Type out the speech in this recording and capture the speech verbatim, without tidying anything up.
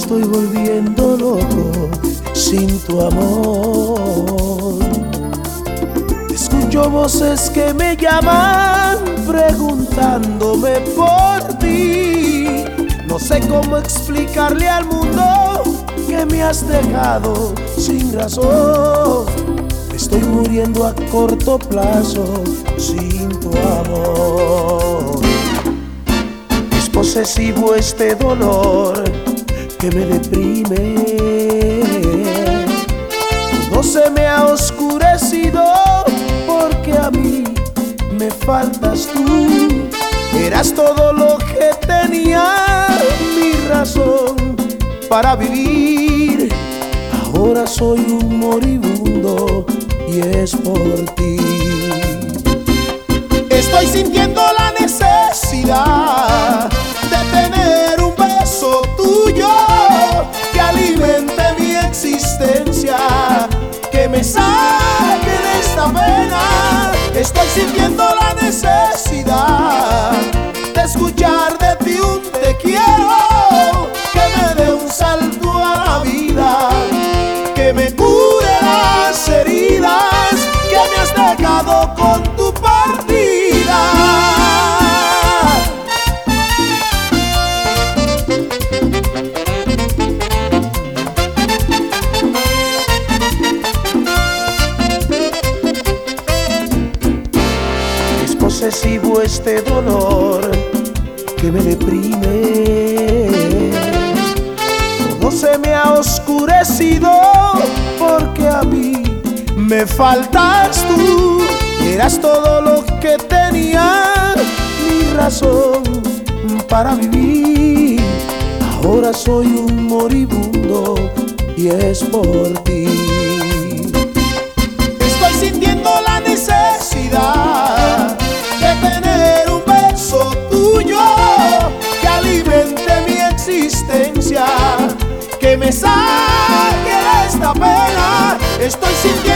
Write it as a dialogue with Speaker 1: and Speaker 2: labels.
Speaker 1: estoy volviendo loco sin tu amor. Escucho voces que me llaman preguntándome por ti. No sé cómo explicarle al mundo que me has dejado sin razón. Me estoy muriendo a corto plazo sin tu amor. Es posesivo este dolor que me deprime. Todo se me ha oscurecido porque a mí me faltas tú. Eras todo lo que tenía, mi razón para vivir. Ahora soy un moribundo y es por ti. Estoy sintiendo la necesidad de tener un beso tuyo que alimente mi existencia, que me saque de esta pena. Estoy sintiendo la necesidad de escuchar de ti un te quiero, que me dé un salto a la vida, que me cure las heridas que me has dejado con tu partida. Es posesivo este dolor que me deprime. Todo se me ha oscurecido porque a mí me faltas tú. Eras todo lo que tenía, mi razón para vivir. Ahora soy un moribundo y es por ti. Estoy sintiendo la necesidad de tener un beso tuyo que alimente mi existencia, que me saque de esta pena. Estoy sintiendo